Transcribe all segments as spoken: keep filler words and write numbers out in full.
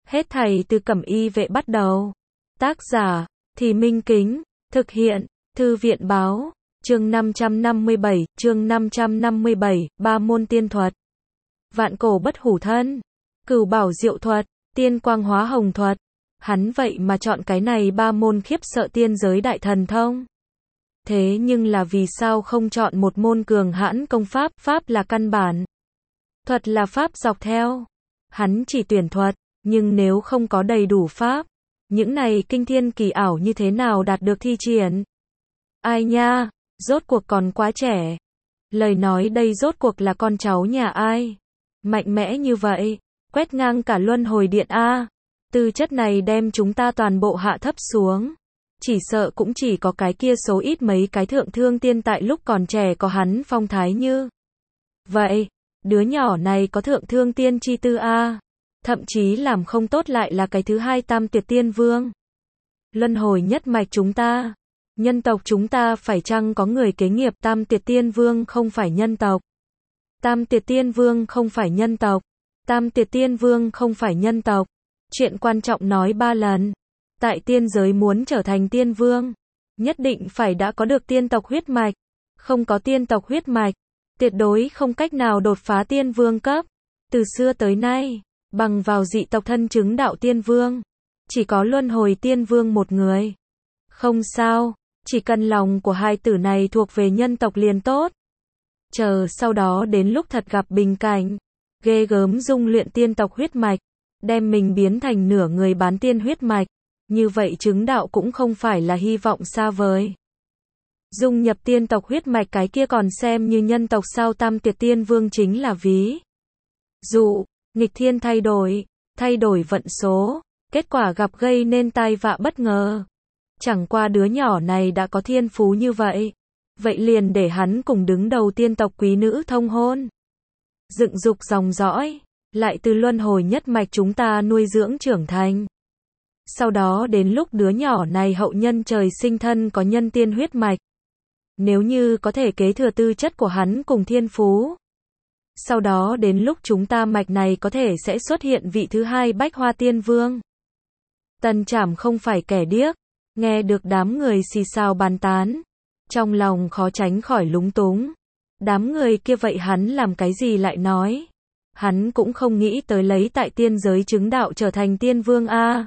Hết thảy từ Cẩm Y Vệ bắt đầu. Tác giả, Thì Minh Kính, thực hiện, Thư viện Báo, chương năm trăm năm mươi bảy, chương năm trăm năm mươi bảy, ba môn tiên thuật. Vạn cổ bất hủ thân, cửu bảo diệu thuật, tiên quang hóa hồng thuật. Hắn vậy mà chọn cái này ba môn khiếp sợ tiên giới đại thần thông. Thế nhưng là vì sao không chọn một môn cường hãn công pháp, pháp là căn bản. Thuật là pháp dọc theo. Hắn chỉ tuyển thuật, nhưng nếu không có đầy đủ pháp, những này kinh thiên kỳ ảo như thế nào đạt được thi triển? Ai nha, rốt cuộc còn quá trẻ. Lời nói đây rốt cuộc là con cháu nhà ai? Mạnh mẽ như vậy, quét ngang cả luân hồi điện A. Tư chất này đem chúng ta toàn bộ hạ thấp xuống. Chỉ sợ cũng chỉ có cái kia số ít mấy cái thượng thương tiên tại lúc còn trẻ có hắn phong thái như. Vậy, đứa nhỏ này có thượng thương tiên chi tư A. Thậm chí làm không tốt lại là cái thứ hai tam tuyệt tiên vương. Luân hồi nhất mạch chúng ta. Nhân tộc chúng ta phải chăng có người kế nghiệp tam tuyệt tiên vương không phải nhân tộc. Tam tuyệt tiên vương không phải nhân tộc. Tam tuyệt tiên vương không phải nhân tộc. Chuyện quan trọng nói ba lần. Tại tiên giới muốn trở thành tiên vương, nhất định phải đã có được tiên tộc huyết mạch. Không có tiên tộc huyết mạch, tuyệt đối không cách nào đột phá tiên vương cấp. Từ xưa tới nay, bằng vào dị tộc thân chứng đạo tiên vương, chỉ có luân hồi tiên vương một người. Không sao, chỉ cần lòng của hai tử này thuộc về nhân tộc liền tốt. Chờ sau đó đến lúc thật gặp bình cảnh, ghê gớm dung luyện tiên tộc huyết mạch, đem mình biến thành nửa người bán tiên huyết mạch. Như vậy chứng đạo cũng không phải là hy vọng xa vời. Dung nhập tiên tộc huyết mạch cái kia còn xem như nhân tộc sao? Tam tuyệt tiên vương chính là ví dụ, nghịch thiên thay đổi, thay đổi vận số, kết quả gặp gây nên tai vạ bất ngờ. Chẳng qua đứa nhỏ này đã có thiên phú như vậy, vậy liền để hắn cùng đứng đầu tiên tộc quý nữ thông hôn. Dựng dục dòng dõi, lại từ luân hồi nhất mạch chúng ta nuôi dưỡng trưởng thành. Sau đó đến lúc đứa nhỏ này hậu nhân trời sinh thân có nhân tiên huyết mạch. Nếu như có thể kế thừa tư chất của hắn cùng thiên phú. Sau đó đến lúc chúng ta mạch này có thể sẽ xuất hiện vị thứ hai bách hoa tiên vương. Tần Trảm không phải kẻ điếc, nghe được đám người xì xào bàn tán. Trong lòng khó tránh khỏi lúng túng. Đám người kia vậy hắn làm cái gì lại nói. Hắn cũng không nghĩ tới lấy tại tiên giới chứng đạo trở thành tiên vương A.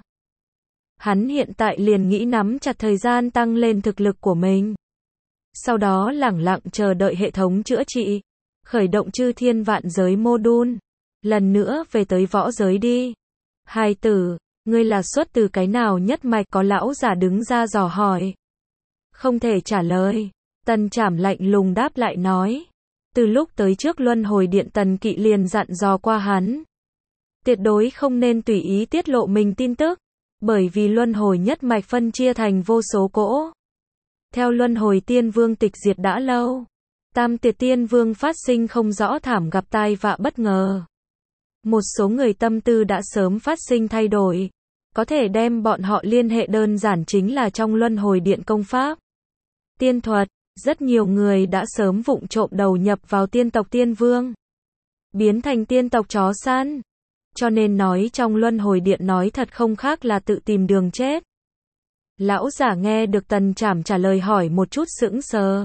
Hắn hiện tại liền nghĩ nắm chặt thời gian tăng lên thực lực của mình. Sau đó lẳng lặng chờ đợi hệ thống chữa trị. Khởi động chư thiên vạn giới module. Lần nữa về tới võ giới đi. Hai tử, ngươi là xuất từ cái nào nhất mạch? Có lão giả đứng ra dò hỏi. Không thể trả lời. Tần Trảm lạnh lùng đáp lại nói. Từ lúc tới trước luân hồi điện Tần Kỵ liền dặn dò qua hắn. Tuyệt đối không nên tùy ý tiết lộ mình tin tức. Bởi vì luân hồi nhất mạch phân chia thành vô số cỗ. Theo luân hồi tiên vương tịch diệt đã lâu, tam tuyệt tiên vương phát sinh không rõ thảm gặp tai vạ bất ngờ. Một số người tâm tư đã sớm phát sinh thay đổi. Có thể đem bọn họ liên hệ đơn giản chính là trong luân hồi điện công pháp. Tiên thuật, rất nhiều người đã sớm vụng trộm đầu nhập vào tiên tộc tiên vương. Biến thành tiên tộc chó săn. Cho nên nói trong luân hồi điện nói thật không khác là tự tìm đường chết. Lão giả nghe được Tần Trảm trả lời hỏi một chút sững sờ.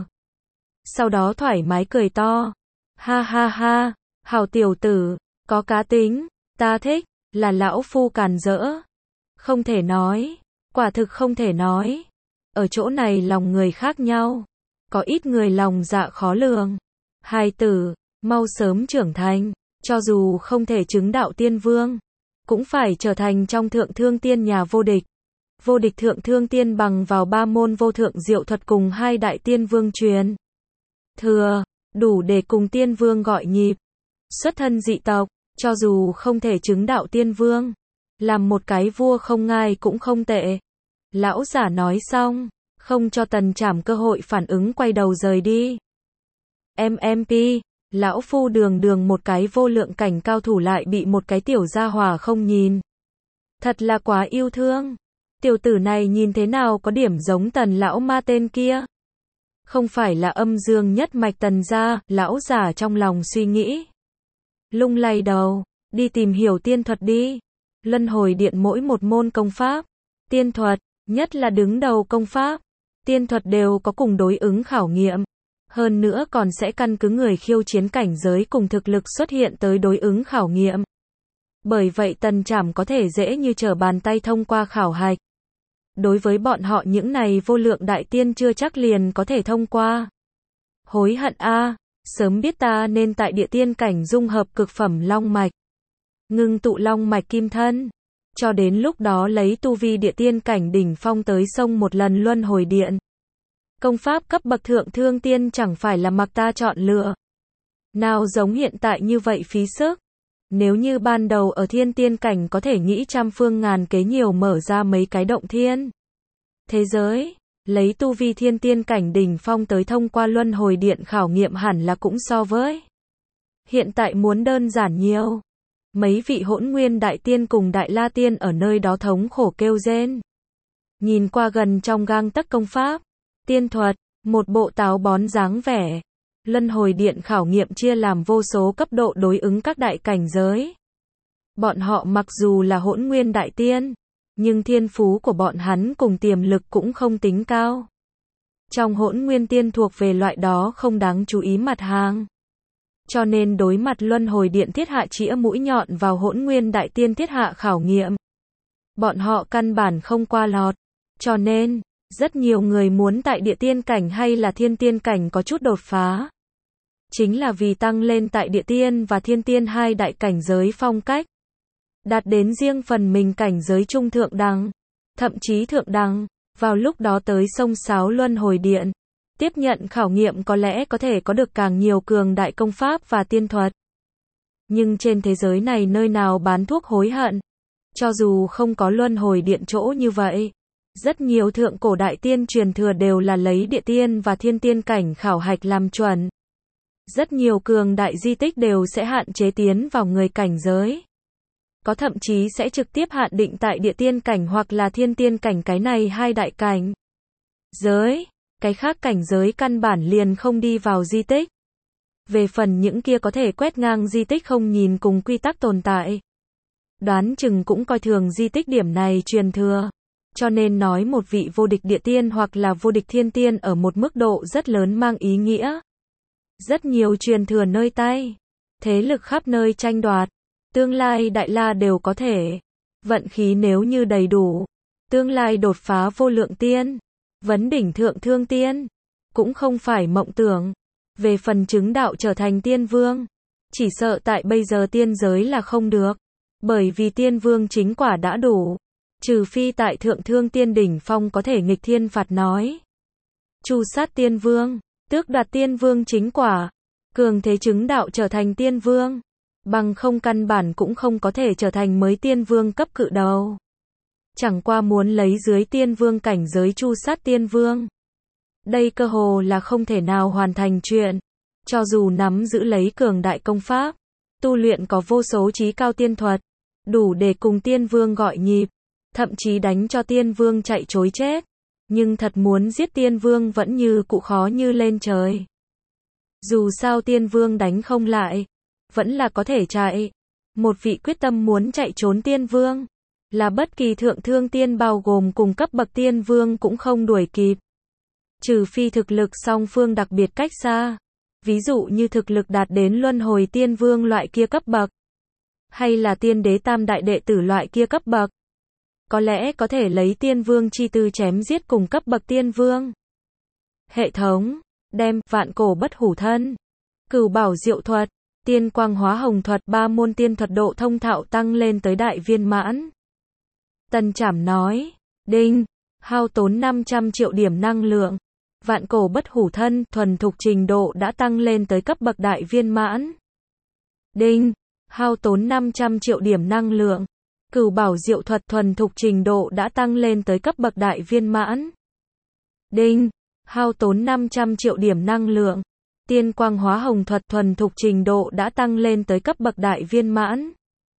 Sau đó thoải mái cười to. Ha ha ha, hảo tiểu tử, có cá tính, ta thích, là lão phu càn rỡ. Không thể nói, quả thực không thể nói. Ở chỗ này lòng người khác nhau. Có ít người lòng dạ khó lường. Hai tử, mau sớm trưởng thành. Cho dù không thể chứng đạo tiên vương, cũng phải trở thành trong thượng thương tiên nhà vô địch. Vô địch thượng thương tiên bằng vào ba môn vô thượng diệu thuật cùng hai đại tiên vương truyền thừa, đủ để cùng tiên vương gọi nhịp. Xuất thân dị tộc, cho dù không thể chứng đạo tiên vương, làm một cái vua không ngai cũng không tệ. Lão giả nói xong, không cho Tần Trảm cơ hội phản ứng, quay đầu rời đi. em em pê, lão phu đường đường một cái vô lượng cảnh cao thủ lại bị một cái tiểu gia hỏa không nhìn. Thật là quá yêu thương. Tiểu tử này nhìn thế nào có điểm giống Tần lão ma tên kia. Không phải là âm dương nhất mạch Tần gia, lão giả trong lòng suy nghĩ. Lung lay đầu, đi tìm hiểu tiên thuật đi. Luân hồi điện mỗi một môn công pháp, tiên thuật, nhất là đứng đầu công pháp, tiên thuật đều có cùng đối ứng khảo nghiệm. Hơn nữa còn sẽ căn cứ người khiêu chiến cảnh giới cùng thực lực xuất hiện tới đối ứng khảo nghiệm. Bởi vậy Tần Trảm có thể dễ như trở bàn tay thông qua khảo hạch. Đối với bọn họ những này vô lượng đại tiên chưa chắc liền có thể thông qua. Hối hận a, sớm biết ta nên tại địa tiên cảnh dung hợp cực phẩm long mạch, ngưng tụ long mạch kim thân, cho đến lúc đó lấy tu vi địa tiên cảnh đỉnh phong tới xông một lần luân hồi điện. Công pháp cấp bậc thượng thương tiên chẳng phải là mặc ta chọn lựa. Nào giống hiện tại như vậy phí sức. Nếu như ban đầu ở thiên tiên cảnh có thể nghĩ trăm phương ngàn kế nhiều mở ra mấy cái động thiên thế giới, lấy tu vi thiên tiên cảnh đỉnh phong tới thông qua luân hồi điện khảo nghiệm hẳn là cũng so với hiện tại muốn đơn giản nhiều. Mấy vị hỗn nguyên đại tiên cùng đại la tiên ở nơi đó thống khổ kêu rên. Nhìn qua gần trong gang tấc công pháp, tiên thuật, một bộ táo bón dáng vẻ. Luân hồi điện khảo nghiệm chia làm vô số cấp độ đối ứng các đại cảnh giới. Bọn họ mặc dù là hỗn nguyên đại tiên, nhưng thiên phú của bọn hắn cùng tiềm lực cũng không tính cao. Trong hỗn nguyên tiên thuộc về loại đó không đáng chú ý mặt hàng. Cho nên đối mặt luân hồi điện thiết hạ chĩa mũi nhọn vào hỗn nguyên đại tiên thiết hạ khảo nghiệm. Bọn họ căn bản không qua lọt. Cho nên, rất nhiều người muốn tại địa tiên cảnh hay là thiên tiên cảnh có chút đột phá. Chính là vì tăng lên tại địa tiên và thiên tiên hai đại cảnh giới phong cách. Đạt đến riêng phần mình cảnh giới trung thượng đẳng, thậm chí thượng đẳng, vào lúc đó tới sông sáo luân hồi điện. Tiếp nhận khảo nghiệm có lẽ có thể có được càng nhiều cường đại công pháp và tiên thuật. Nhưng trên thế giới này nơi nào bán thuốc hối hận. Cho dù không có luân hồi điện chỗ như vậy, rất nhiều thượng cổ đại tiên truyền thừa đều là lấy địa tiên và thiên tiên cảnh khảo hạch làm chuẩn. Rất nhiều cường đại di tích đều sẽ hạn chế tiến vào người cảnh giới. Có thậm chí sẽ trực tiếp hạn định tại địa tiên cảnh hoặc là thiên tiên cảnh cái này hai đại cảnh giới. Cái khác cảnh giới căn bản liền không đi vào di tích. Về phần những kia có thể quét ngang di tích không nhìn cùng quy tắc tồn tại. Đoán chừng cũng coi thường di tích điểm này truyền thừa. Cho nên nói một vị vô địch địa tiên hoặc là vô địch thiên tiên ở một mức độ rất lớn mang ý nghĩa. Rất nhiều truyền thừa nơi tay. Thế lực khắp nơi tranh đoạt. Tương lai đại la đều có thể. Vận khí nếu như đầy đủ. Tương lai đột phá vô lượng tiên. Vấn đỉnh thượng thương tiên. Cũng không phải mộng tưởng. Về phần chứng đạo trở thành tiên vương. Chỉ sợ tại bây giờ tiên giới là không được. Bởi vì tiên vương chính quả đã đủ. Trừ phi tại thượng thương tiên đỉnh phong có thể nghịch thiên phạt nói. Chu sát tiên vương. Tước đoạt tiên vương chính quả. Cường thế chứng đạo trở thành tiên vương. Bằng không căn bản cũng không có thể trở thành mới tiên vương cấp cự đầu. Chẳng qua muốn lấy dưới tiên vương cảnh giới chu sát tiên vương. Đây cơ hồ là không thể nào hoàn thành chuyện. Cho dù nắm giữ lấy cường đại công pháp, tu luyện có vô số trí cao tiên thuật, đủ để cùng tiên vương gọi nhịp, thậm chí đánh cho tiên vương chạy trối chết. Nhưng thật muốn giết tiên vương vẫn như cụ khó như lên trời. Dù sao tiên vương đánh không lại, vẫn là có thể chạy. Một vị quyết tâm muốn chạy trốn tiên vương, là bất kỳ thượng thương tiên bao gồm cùng cấp bậc tiên vương cũng không đuổi kịp. Trừ phi thực lực song phương đặc biệt cách xa. Ví dụ như thực lực đạt đến luân hồi tiên vương loại kia cấp bậc. Hay là tiên đế tam đại đệ tử loại kia cấp bậc. Có lẽ có thể lấy tiên vương chi tư chém giết cùng cấp bậc tiên vương. Hệ thống, đem, vạn cổ bất hủ thân, cửu bảo diệu thuật, tiên quang hóa hồng thuật ba môn tiên thuật độ thông thạo tăng lên tới đại viên mãn. Tần Trảm nói, đinh, hao tốn năm trăm triệu điểm năng lượng. Vạn cổ bất hủ thân, thuần thục trình độ đã tăng lên tới cấp bậc đại viên mãn. Đinh, hao tốn năm trăm triệu điểm năng lượng. Cửu bảo diệu thuật thuần thục trình độ đã tăng lên tới cấp bậc đại viên mãn. Đinh, hao tốn năm trăm triệu điểm năng lượng. Tiên quang hóa hồng thuật thuần thục trình độ đã tăng lên tới cấp bậc đại viên mãn.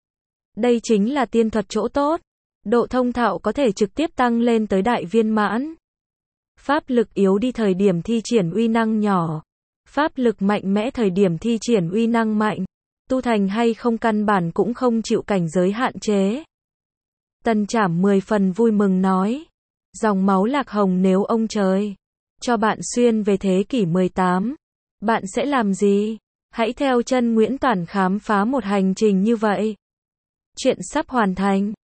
Đây chính là tiên thuật chỗ tốt. Độ thông thạo có thể trực tiếp tăng lên tới đại viên mãn. Pháp lực yếu đi thời điểm thi triển uy năng nhỏ. Pháp lực mạnh mẽ thời điểm thi triển uy năng mạnh. Tu thành hay không căn bản cũng không chịu cảnh giới hạn chế. Tân Trảm mười phần vui mừng nói. Dòng máu Lạc Hồng nếu ông trời cho bạn xuyên về thế kỷ mười tám, bạn sẽ làm gì? Hãy theo chân Nguyễn Toản khám phá một hành trình như vậy. Chuyện sắp hoàn thành.